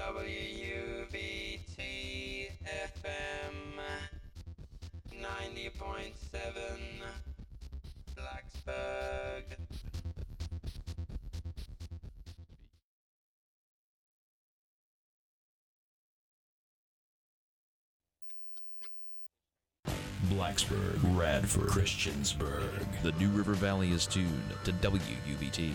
WUBT FM 90.7 Blacksburg. Blacksburg, Radford, Christiansburg. The New River Valley is tuned to WUBT.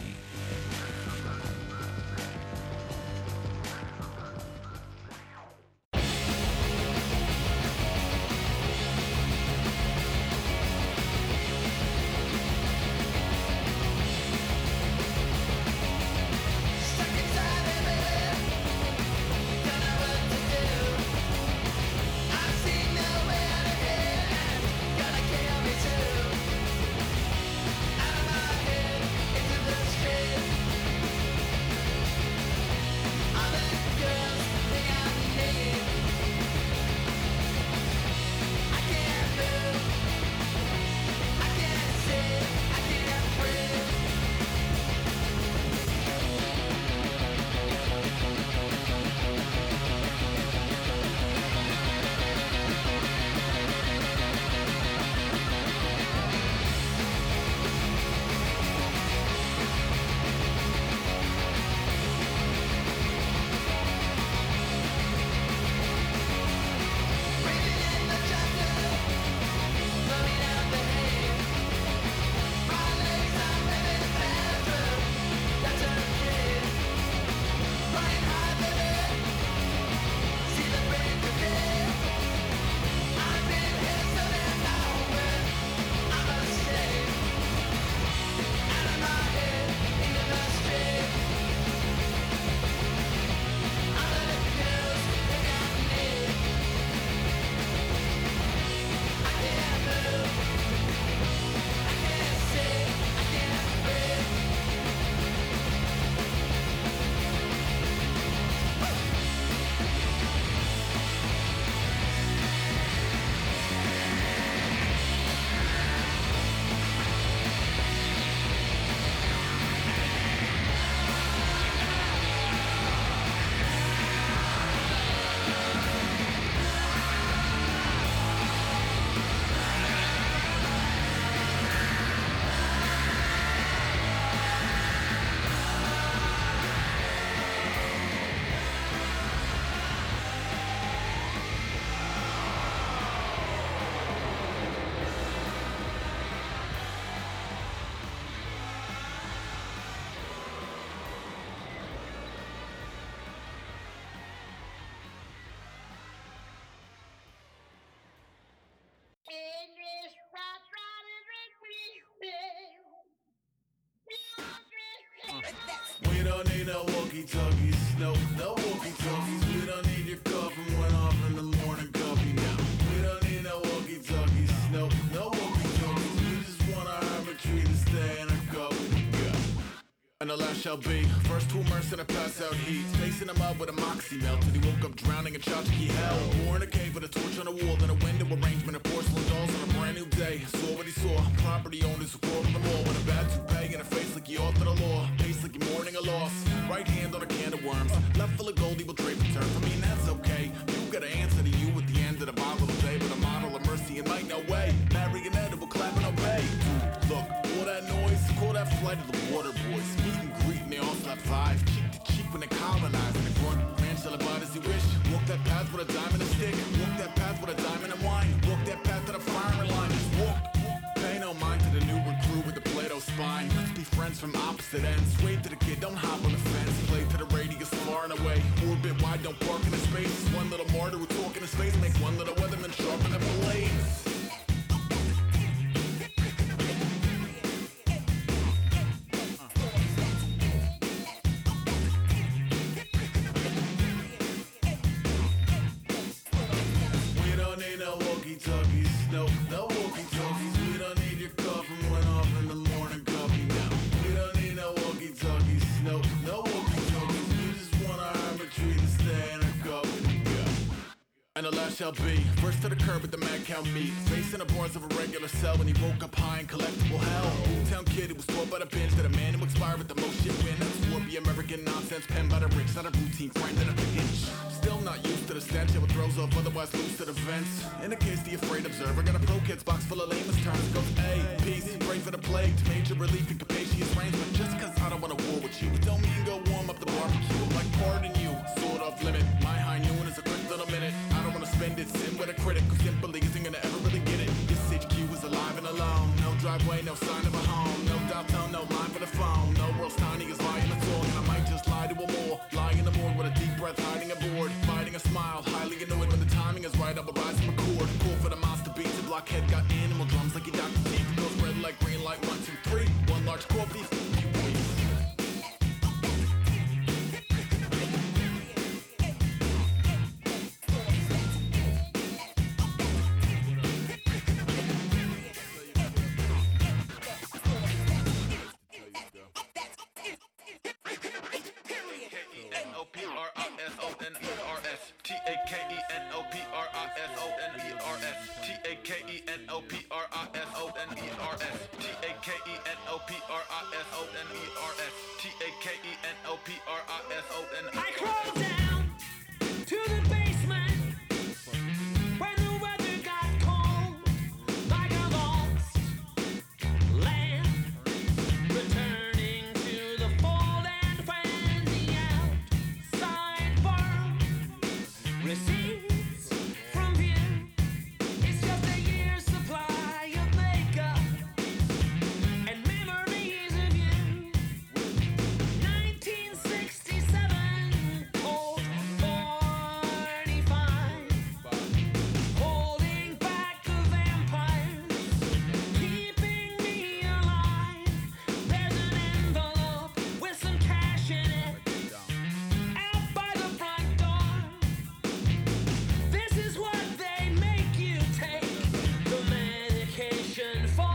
We don't need no walkie-talkies, no walkie-talkies. We don't need your call from went off in the morning coffee now. We don't need no walkie-talkies, no walkie-talkies. We just want our arbitrary to stay in our coffee. And the last shall be first to immerse in a pass out heat, facing him up with a moxie melt till he woke up drowning in tchotchke hell. Born in a cave with a torch on the wall, then a window arrangement of porcelain dolls on a brand new day. Saw what he saw, property owners who called them all with a bad toupee and a face like he authored a law, face like you're mourning a loss. Right hand on a can of worms, left full of gold, he will trade for turf. I mean that's okay, you gotta answer to you at the end of the Bible day, but a model of mercy and might no way. Marionette will clap and obey. Look, all that noise, call that flight of the water boys. Meet and greet and they all slap five, cheek to cheek when they colonize. And they run ranch till about as you wish. Walk that path with a diamond and stick. Walk that path with a diamond and wine. Walk that path to the firing line. Just walk. Pay no mind to the new recruit with the Play-Doh spine. Let's be friends from opposite ends. Wave to the kid, don't hop on the fence. Play to the radius far and away. Orbit wide, don't park in the space. One little martyr who talk in his face. Make one little weatherman sharpen the blades. Walkie-talkies, no walkie-talkies. We don't need your call from went off in the morning coffee now. We don't need no walkie-talkies, no walkie-talkies. We just want our arbitrary to stay in our coffee. And the last shall be first to the curb at the mad cow meet, facing the bars of a regular cell when he woke up high in collectible hell. Town kid who was taught by the bench that a man who expired with the most shit win. That's warpy American nonsense penned by the rich, not a routine friend in a pinch. stench, it throws off otherwise loose to the vents. In the case the afraid observer, got a pro kids box full of lamest terms. It goes A, peace, pray for the plague, to major relief and capacious range. But just cause I don't wanna war with you, it don't mean go warm up the barbecue. I'm like, pardon you, sort of limit. My high noon is a quick little minute. I don't wanna spend it sitting with a critic who simply isn't gonna ever really get it. This HQ is alive and alone. No driveway, no sign of a home. No dial tone, no line for the phone. No world's tiny is lying a song. And I might just lie to a more. Lie in the morgue with a deep breath, hiding a board. Fighting a smile, highly annoyed when the timing is right. I will rise and record. Cool for the monster beats. The blockhead got animal drums like your Dr. Teeth. It goes red like green light, 1, 2, 3. One large coffee, few weeks. I crawled down to the basement when the weather got cold, like a lost lamb returning to the fold. And when the outside world recedes from view, it's just a year's supply of makeup and memories of you. 1967, old 45, holding back the vampires, keeping me alive. There's an envelope with some cash in it, out by the front door. This is what they make you take the medication for.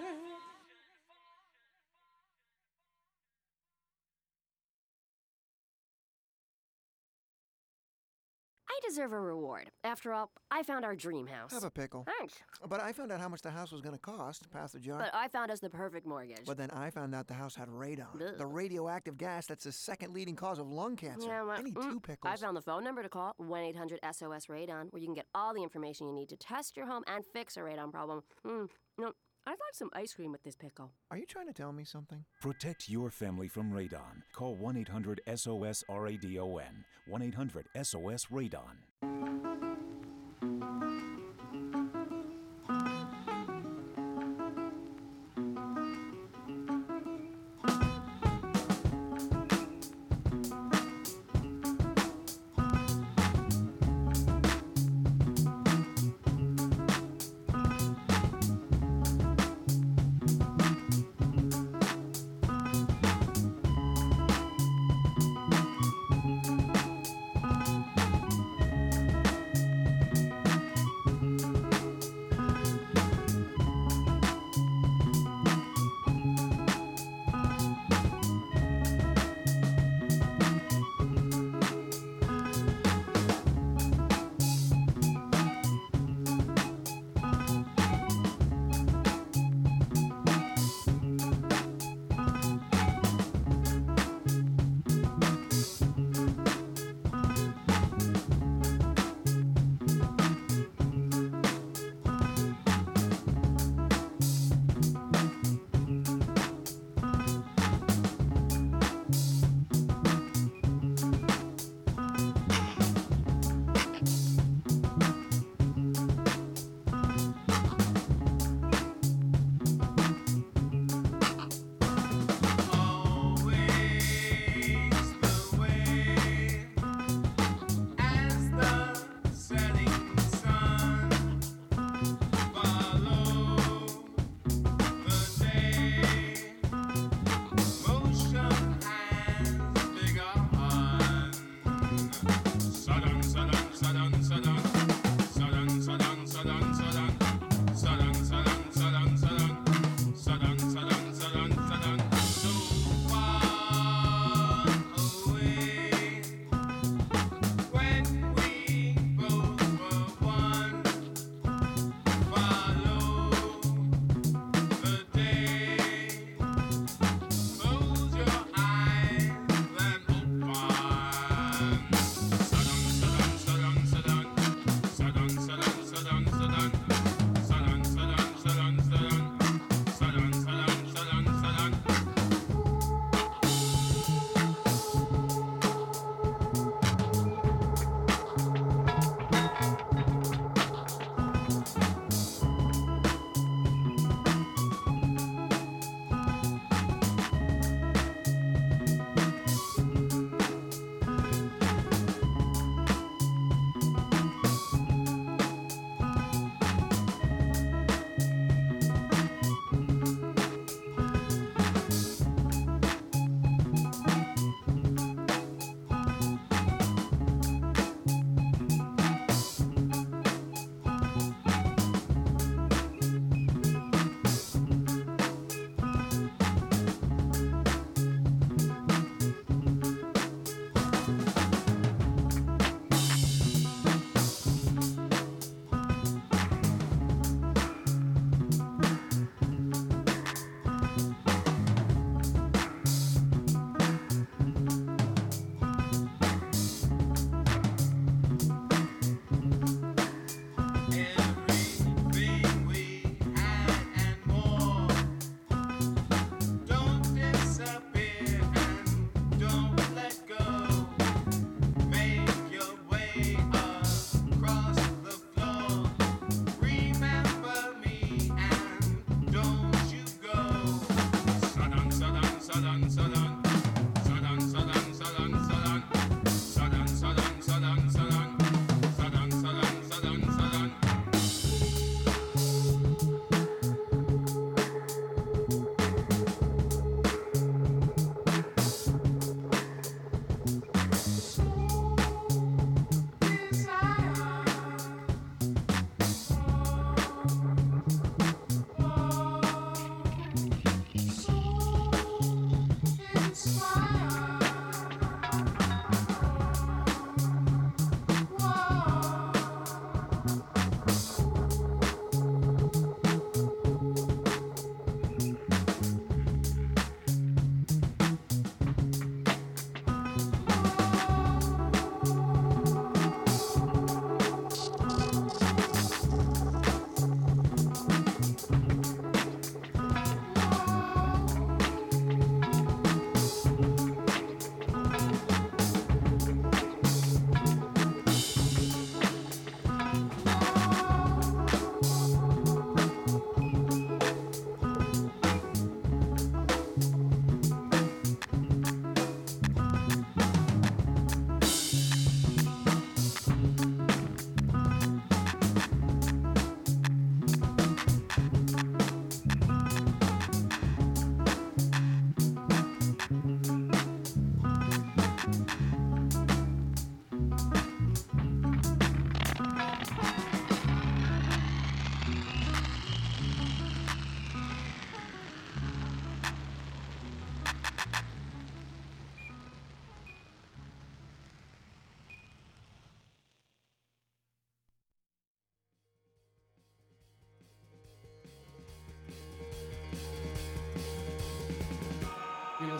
I deserve a reward. After all, I found our dream house. Have a pickle. Thanks. But I found out how much the house was going to cost. Pass the jar. But I found us the perfect mortgage. But then I found out the house had radon, Ugh. the radioactive gas that's the second leading cause of lung cancer. Yeah, well, I need 2 pickles. I found the phone number to call, 1-800-SOS-RADON, where you can get all the information you need to test your home and fix a radon problem. No, I'd like some ice cream with this pickle. Are you trying to tell me something? Protect your family from radon. Call 1-800-SOS-RADON. 1-800-SOS-RADON.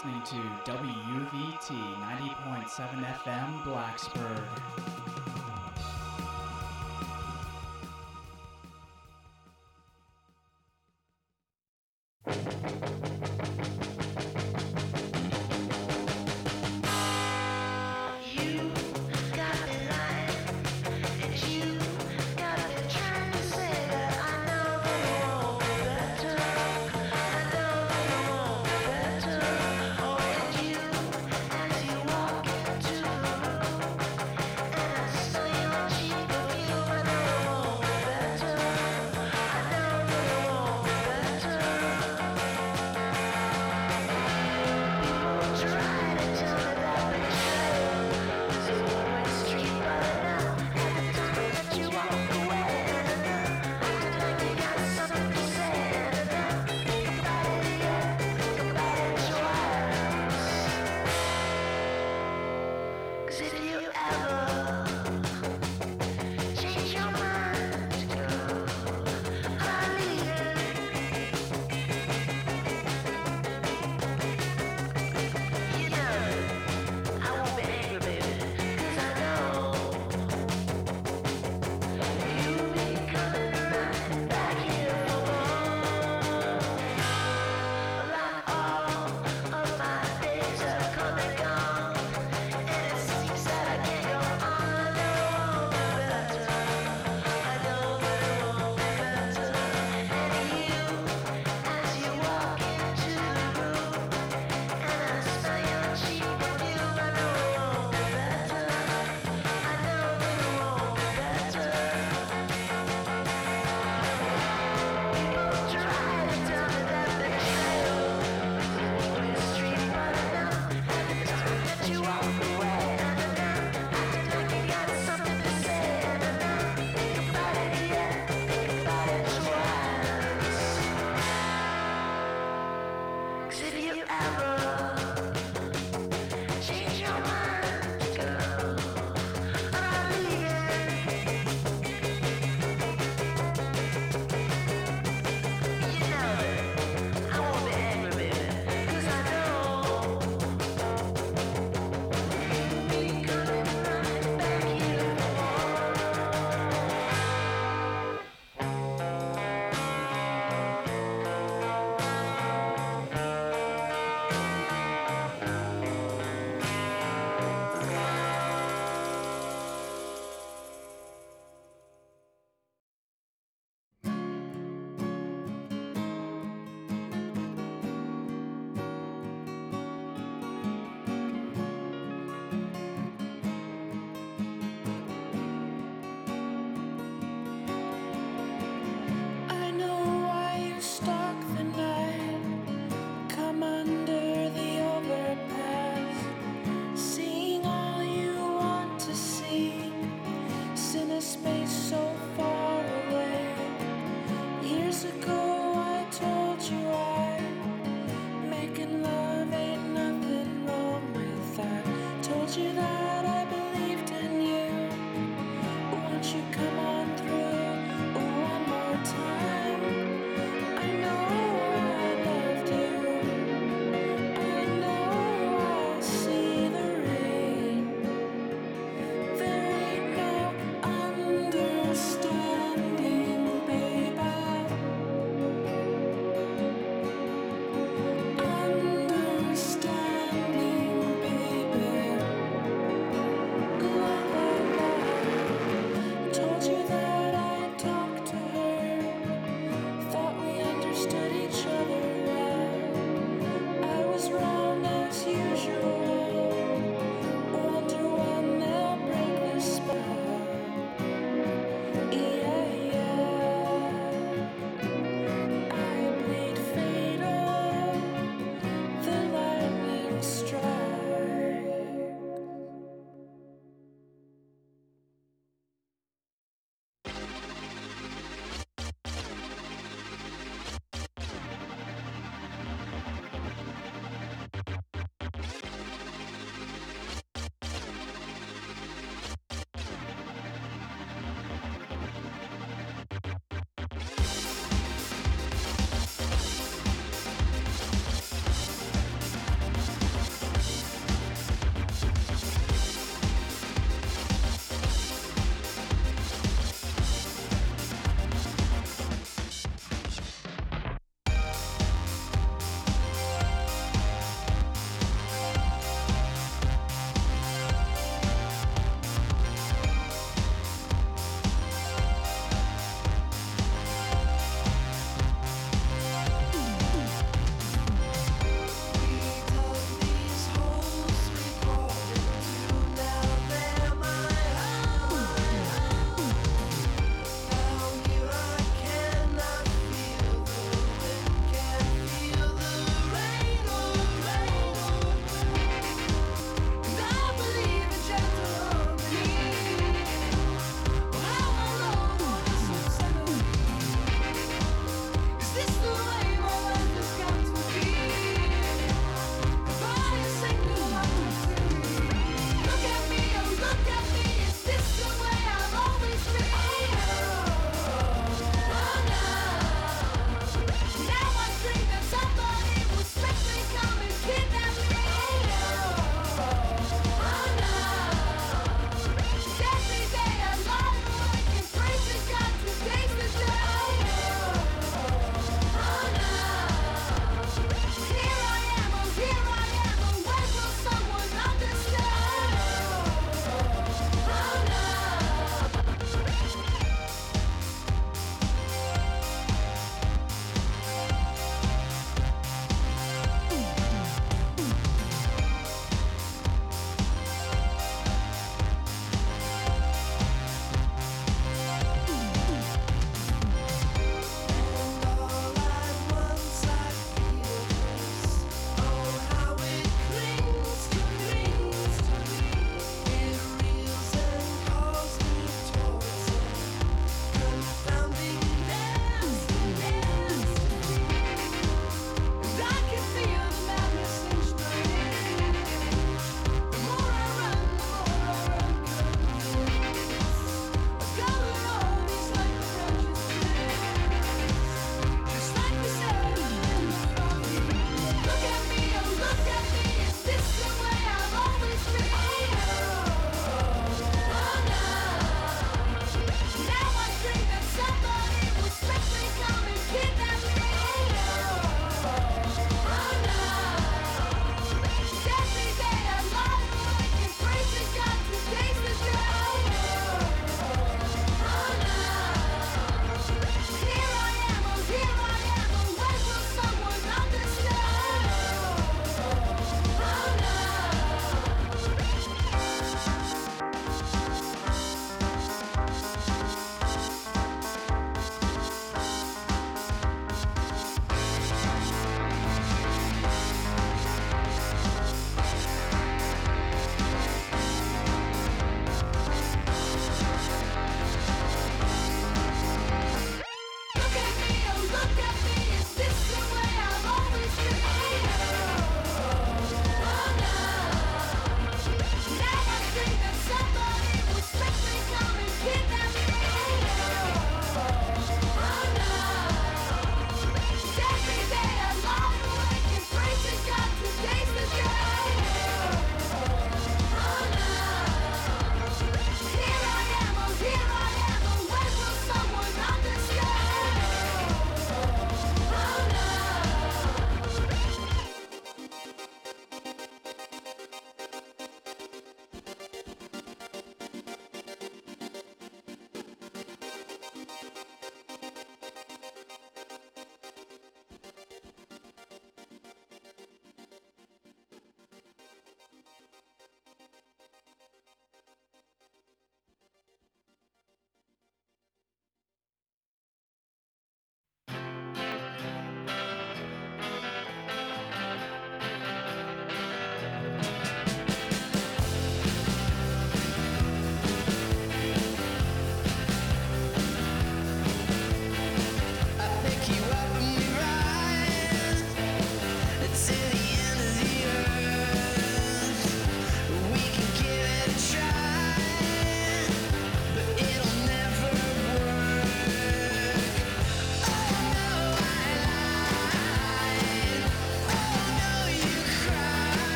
listening to WVT 90.7 FM Blacksburg. And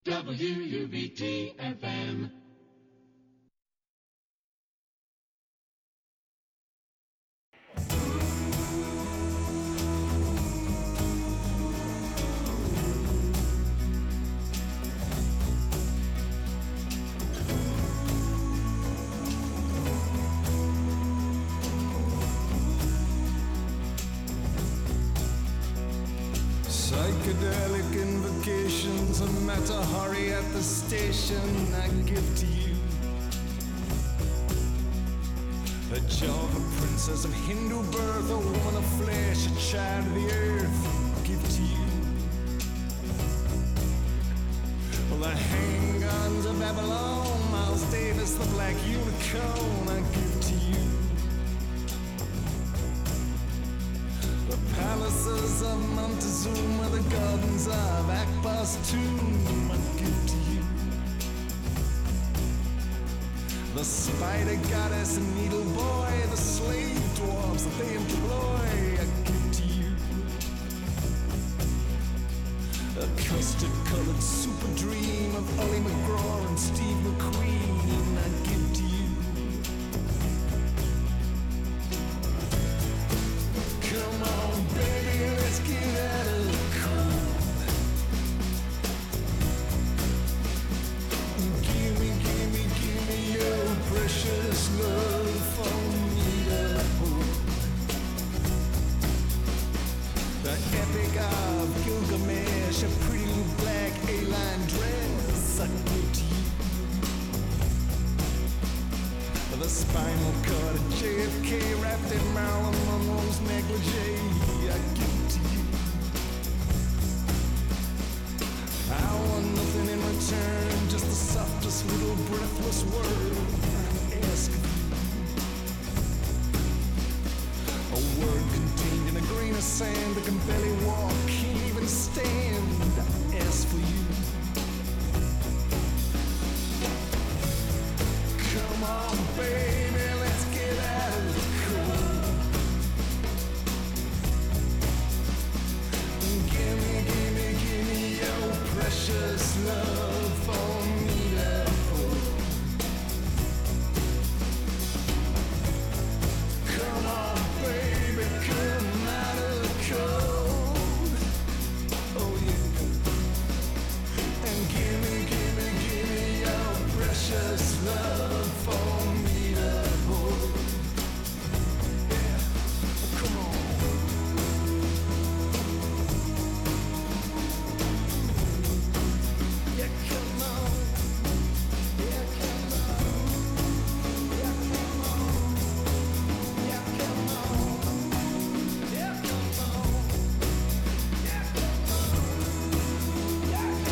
WUVT FM. Psychedelic invocations, a Matahari at the station I give to you. A Java princess of Hindu birth, a woman of flesh, a child of the earth, give to you. Well, the handguns of Babylon, Miles Davis, the black unicorn, I give to you. The palaces of Montezuma, the gardens of Akbar's tomb, I give to you. The spider goddess and needle boy, the slave dwarves that they employ, I give to you. A custard-colored super dream of Ollie McGraw and Steve McQueen, I give to you. Come on, baby, let's get out of the cold. Give me your precious love for me to hold. The epic of Gilgamesh, a pretty little black A-line dress, I give to you. The spinal cord of JFK wrapped in Marilyn Monroe's negligee, I give to you. I want nothing in return, just the softest little breathless word I ask of you. A word contained in a grain of sand that can barely walk, can't even stand, I ask for you. Come on, baby, let's get out of the cold. Give me your precious love for me to hold. Come on, baby, come out of the cold. Oh yeah. And give me your precious love for me to hold. Yeah, come on. Yeah, come on. Yeah, come on. Yeah, come on. Yeah, come on. Yeah, come on. Yeah, come on. Yeah, come on. Yeah,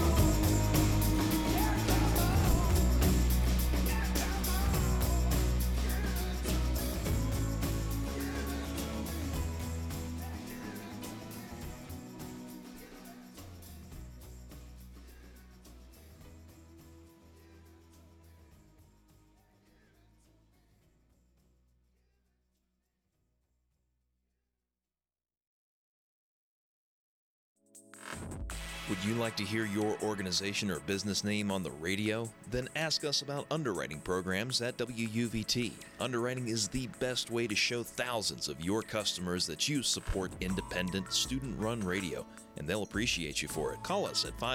Would you like to hear your organization or business name on the radio? Then ask us about underwriting programs at WUVT. Underwriting is the best way to show thousands of your customers that you support independent, student-run radio, and they'll appreciate you for it. Call us at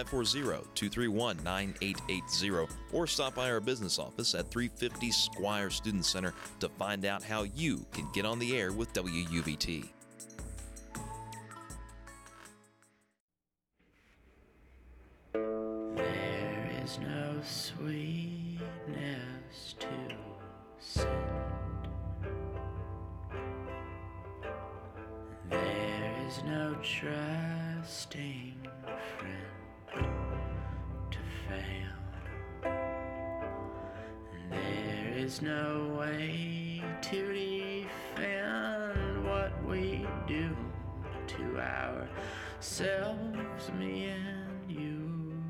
540-231-9880 or stop by our business office at 350 Squire Student Center to find out how you can get on the air with WUVT. There is no sweetness to send. There is no trusting friend to fail. There is no way to defend what we do to ourselves, me and you.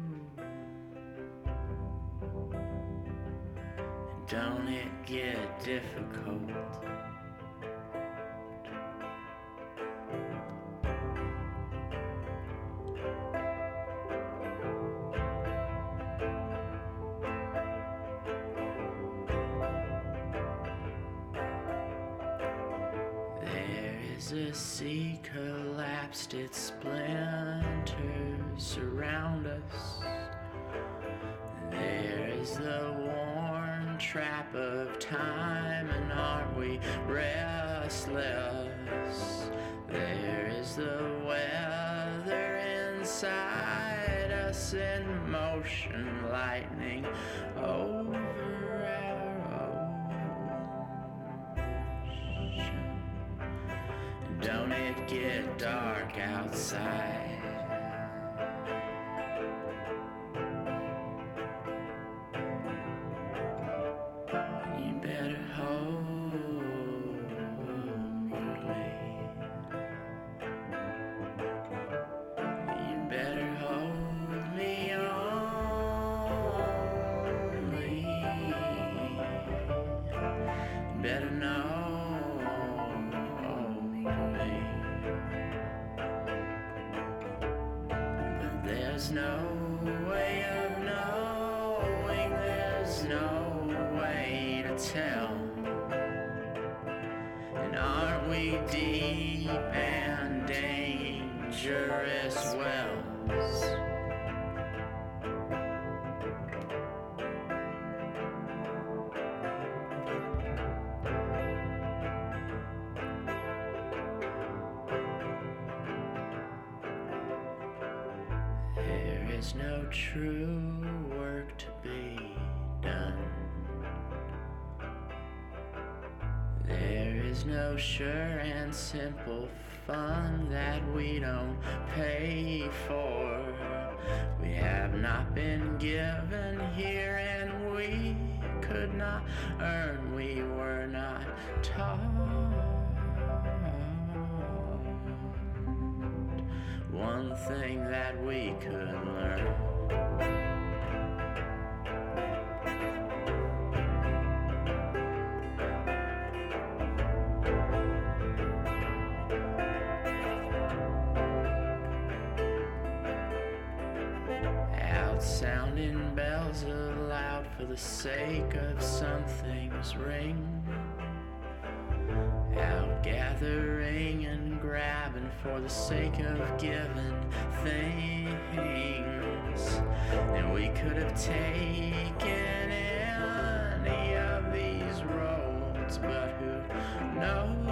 Don't it get difficult? as the sea collapsed, its splinters surround us. There's the worn trap of time, and aren't we restless? There is the weather inside us in motion, lightning over Don't it get dark outside? You better hold me. You better hold me only. You better know. There's no way of knowing, there's no way to tell. And aren't we deep and dangerous wells? There's no true work to be done. There is no sure and simple fun that we don't pay for. We have not been given here, and we could not earn, we were not taught. One thing that we could learn. Out sounding bells aloud for the sake of something's ring. Out gathering and grabbing for the sake of giving things. And we could have taken any of these roads, but who knows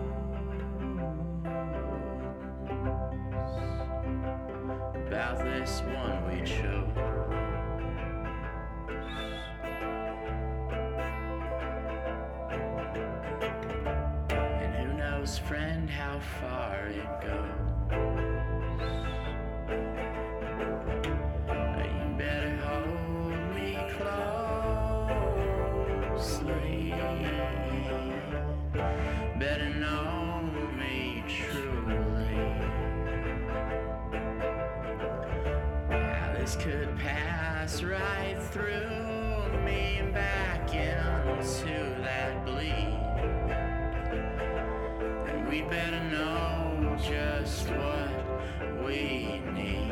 about this one we chose? Friend, how far it goes. You better hold me closely. Better know me truly. Now this could pass right through me and back into that bleed. We better know just what we need.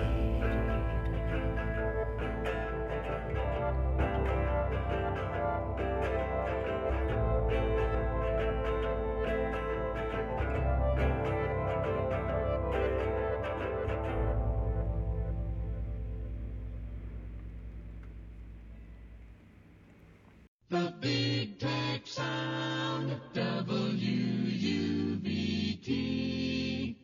The big tech sound of WUVT.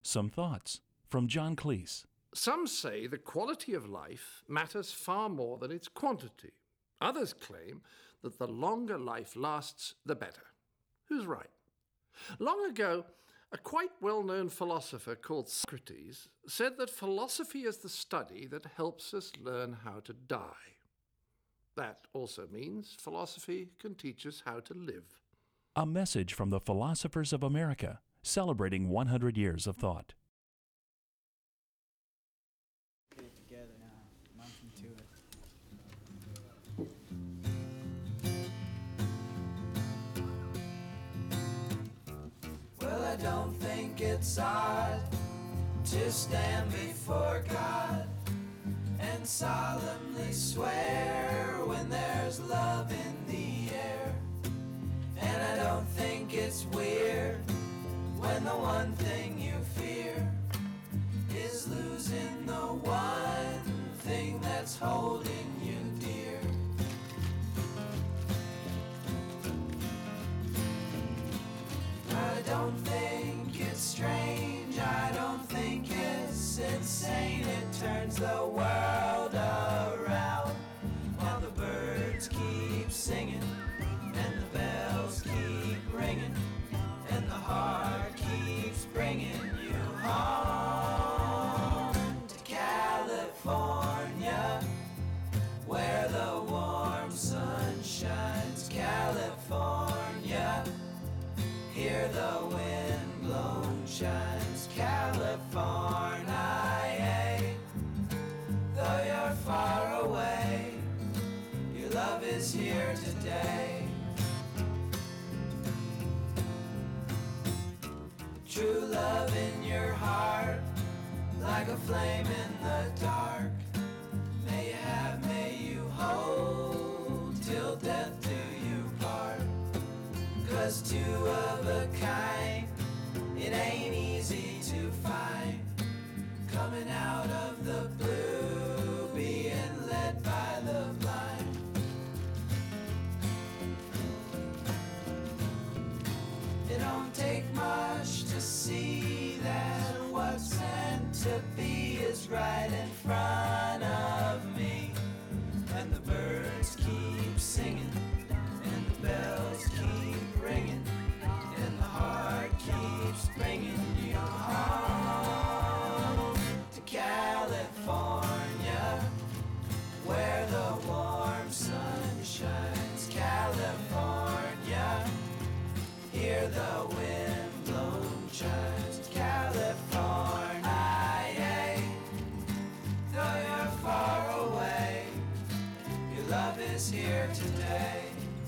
Some thoughts from John Cleese. Some say the quality of life matters far more than its quantity. Others claim that the longer life lasts, the better. Who's right? Long ago, a quite well-known philosopher called Socrates said that philosophy is the study that helps us learn how to die. That also means philosophy can teach us how to live. A message from the Philosophers of America, celebrating 100 years of thought. Get it together now. Mountain to it. Well, I don't think it's odd to stand before God and solemnly swear when there's love in the air. And I don't think it's weird when the one thing you fear is losing the one thing that's holding you dear. I don't think it's strange, I don't think it's insane. It turns the world around while the birds keep singing and the bells keep ringing and the heart keeps bringing you home to California, where the warm sun shines. California, hear the wind blown chimes. California, though you're far away, your love is here today. True love in your heart, like a flame in the dark. May you have, may you hold, till death do you part. 'Cause two of a kind, it ain't easy to find. Coming out of the blue, being led by the blind. It don't take much to see that what's meant to be is right in front of me. And the birds keep singing, and the bells keep ringing, and the heart keeps bringing you home to California, where the warm sun shines. California, hear the wind blown chimes. California, though you're far away, your love is here today.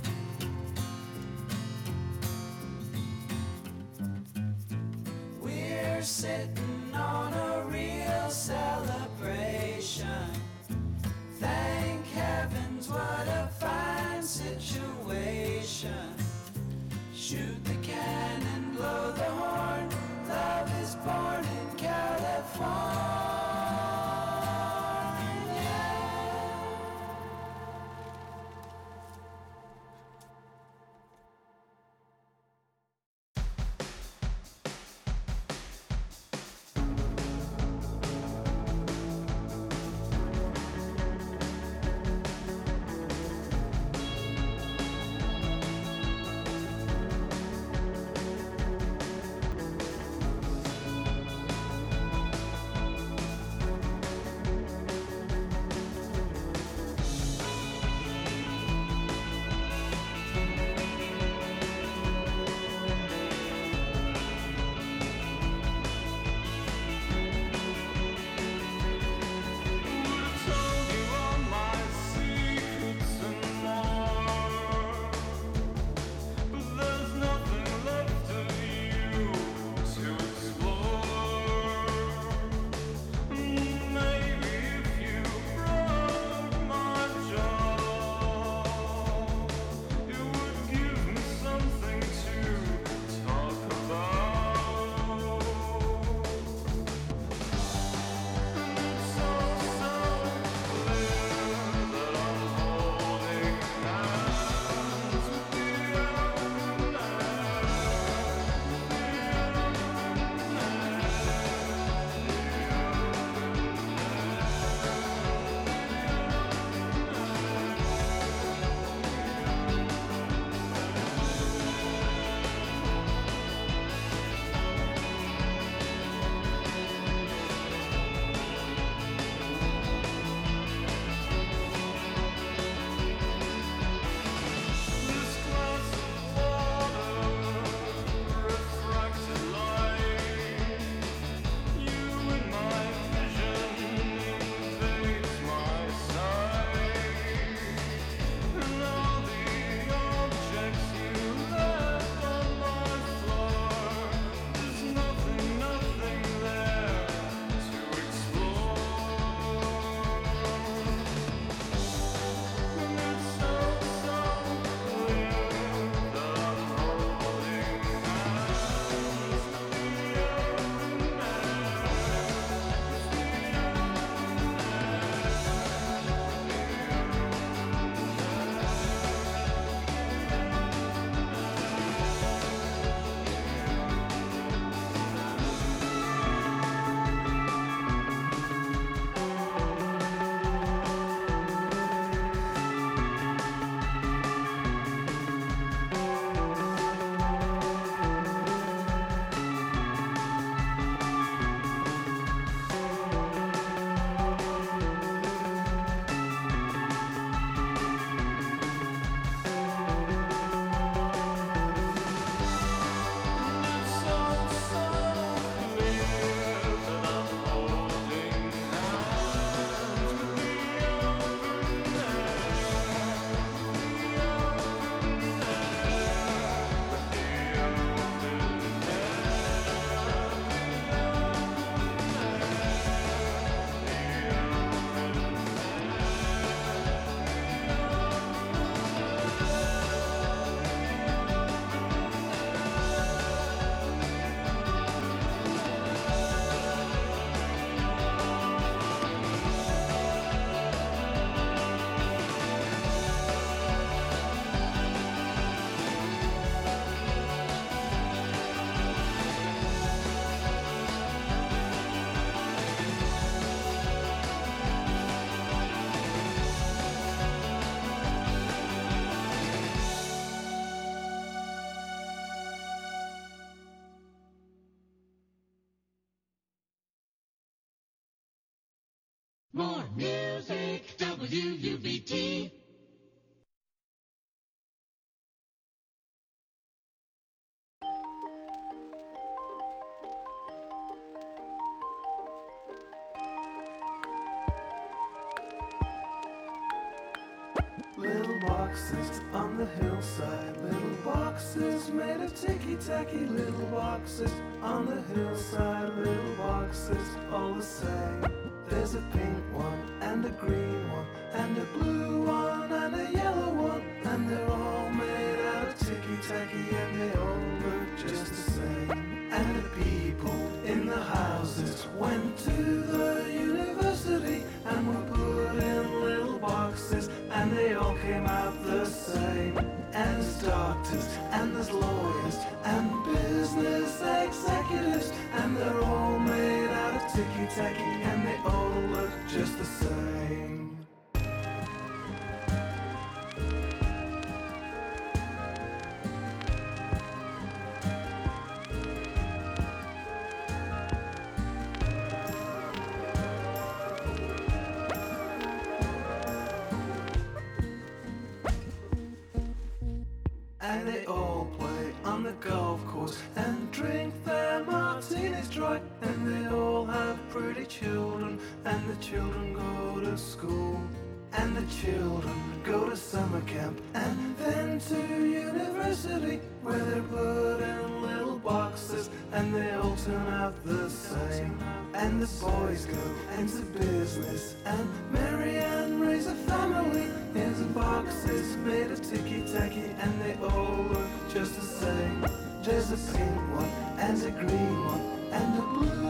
We're sitting on a real celebration. Thank heavens, what a fine situation. Shoot the cannon, blow the horn. Love is born in California. More music, WUVT. Little boxes on the hillside, little boxes made of ticky-tacky. Little boxes on the hillside, little boxes all the same. There's a pink one and a green one and a blue one and a yellow one, and they're all made out of ticky-tacky and they all look just the same. And the people in the houses went to the university and were put in little boxes, and they all came out the same. And there's doctors and there's lawyers and business executives, and they're all made out of ticky-tacky and they all look just the same. And they all play on the golf course and drink their martinis dry. And they all have pretty children, and the children go to school. And the children go to summer camp and then to university, where they're put in little boxes and they all turn out the same. And the boys go into business and marry and raise a family in boxes made of ticky-tacky, and they all look just the same. There's a pink one and a green one and a blue